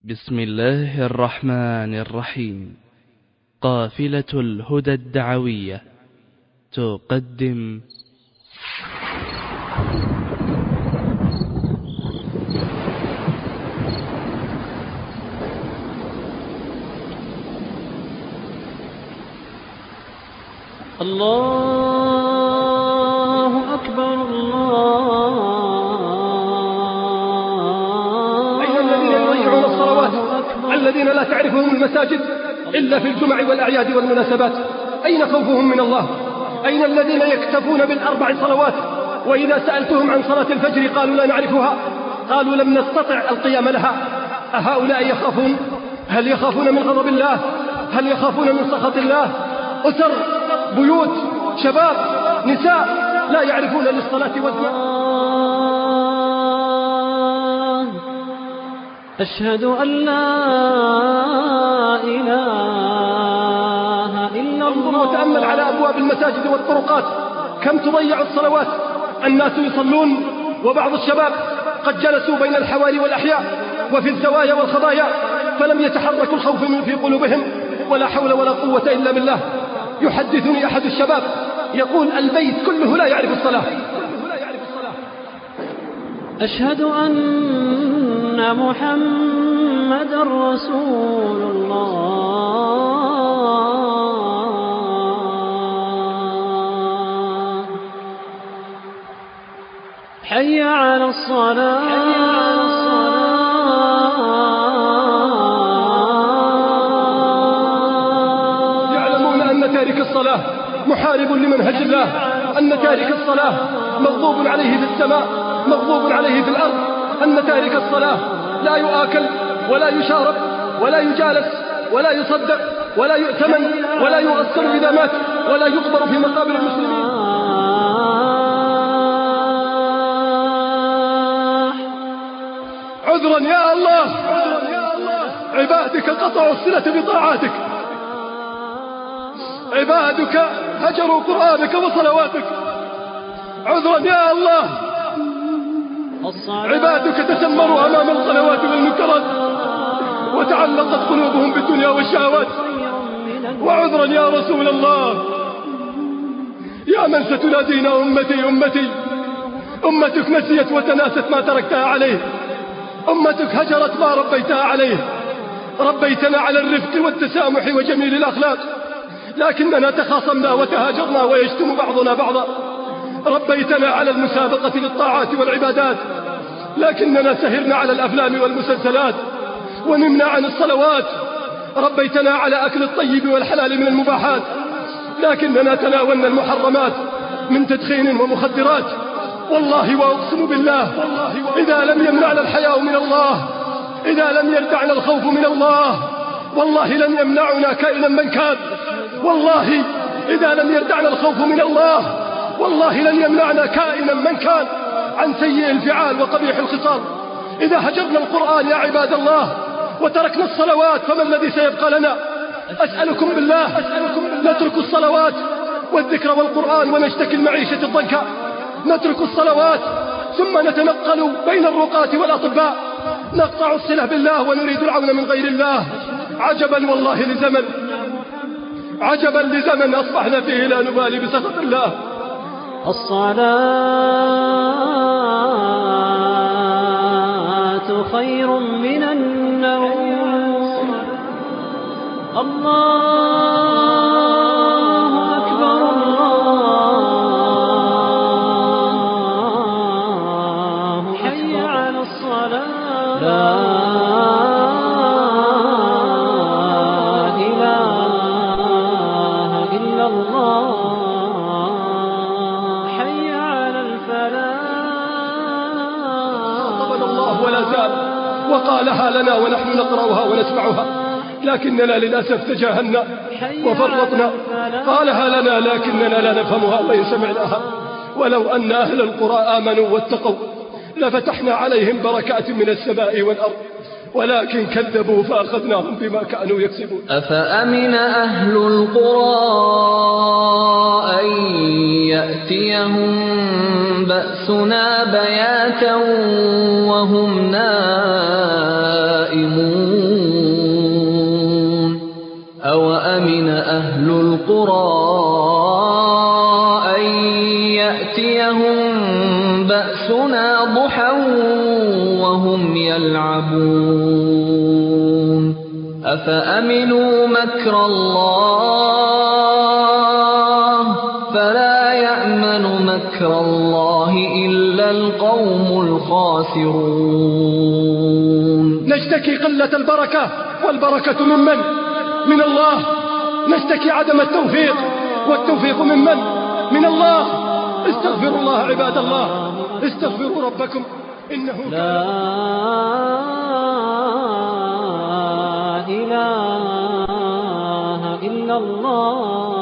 بسم الله الرحمن الرحيم. قافلة الهدى الدعوية تقدم الله أكبر أين الذين يضيعون الصلوات الذين لا تعرفهم المساجد إلا في الجمع والأعياد والمناسبات؟ أين خوفهم من الله؟ أين الذين يكتفون بالأربع صلوات وإذا سألتهم عن صلاة الفجر قالوا لا نعرفها، قالوا لم نستطع القيام لها؟ أهؤلاء يخافون؟ هل يخافون من غضب الله؟ هل يخافون من سخط الله؟ أسر، بيوت، شباب، نساء لا يعرفون للصلاة وزنا. أشهد أن لا إله إلا الله. انظر وتأمل على أبواب المساجد والطرقات كم تضيع الصلوات. الناس يصلون وبعض الشباب قد جلسوا بين الحواري والأحياء وفي الزوايا والخضايا فلم يتحرك الخوف في قلوبهم ولا حول ولا قوة إلا بالله. يحدثني أحد الشباب يقول البيت كله لا يعرف الصلاة. أشهد أن محمد رسول الله. حي على الصلاة. يعلمون أن تارك الصلاة محارب لمنهج الله، أن تارك الصلاة مغضوب عليه في السماء مغضوب عليه في الأرض، أن تارك الصلاة لا يؤكل ولا يشارب ولا يجالس ولا يصدق ولا يؤتمن ولا يغسل إذا مات ولا يقبر في مقابر المسلمين. عذرا يا الله، عبادك قطعوا الصلة بطاعاتك، عبادك هجروا قرآنك وصلواتك. عذرا يا الله، عبادك تسمروا أمام القنوات والمنكرات وتعلقت قلوبهم بالدنيا والشهوات. وعذرا يا رسول الله، يا من ستنادينا أمتي أمتي. أمتك نسيت وتناست ما تركتها عليه، أمتك هجرت ما ربيتها عليه. ربيتنا على الرفق والتسامح وجميل الأخلاق، لكننا تخاصمنا وتهاجرنا ويشتم بعضنا بعضا. ربيتنا على المسابقة للطاعات والعبادات، لكننا سهرنا على الأفلام والمسلسلات ونمنا عن الصلوات. ربيتنا على أكل الطيب والحلال من المباحات، لكننا تناولنا المحرمات من تدخين ومخدرات. والله وأقسم بالله، إذا لم يمنعنا الحياء من الله، إذا لم يردعنا الخوف من الله، والله لن يمنعنا كائنا من كان. والله إذا لم يردعنا الخوف من الله، والله لن يمنعنا كائنا من كان عن سيء الفعال وقبيح الخصال. إذا هجرنا القرآن يا عباد الله وتركنا الصلوات فما الذي سيبقى لنا؟ أسألكم بالله نترك الصلوات والذكر والقرآن ونشتكي المعيشة الضنكا، نترك الصلوات ثم نتنقل بين الرقاة والأطباء، نقطع الصلة بالله ونريد العون من غير الله. عجبا والله لزمن، عجبا لزمن أصبحنا فيه لا نبالي بسخط الله. الصلاة خير من النوم. الله أكبر الله. حي على الصلاة. لا إله إلا الله. خاطبنا الله ولا زال وقالها لنا ونحن نقرأها ونسمعها، لكننا للأسف تجاهلنا وفرطنا. قالها لنا لكننا لا نفهمها وإن سمعناها. ولو أن أهل القرى آمنوا واتقوا لفتحنا عليهم بركات من السماء والأرض، ولكن كذبوا فأخذناهم بما كانوا يكسبون. أفأمن أهل القرى أن يأتيهم بأسنا بياتا وهم نائمون القرى أن يأتيهم بأسنا ضحى وهم يلعبون أفأمنوا مكر الله فلا يأمن مكر الله إلا القوم الخاسرون. نشتكي قلة البركة والبركة ممن؟ من الله. نشتكي عدم التوفيق والتوفيق ممن؟ من الله. استغفروا الله عباد الله، استغفروا ربكم إنه لا إله إلا الله.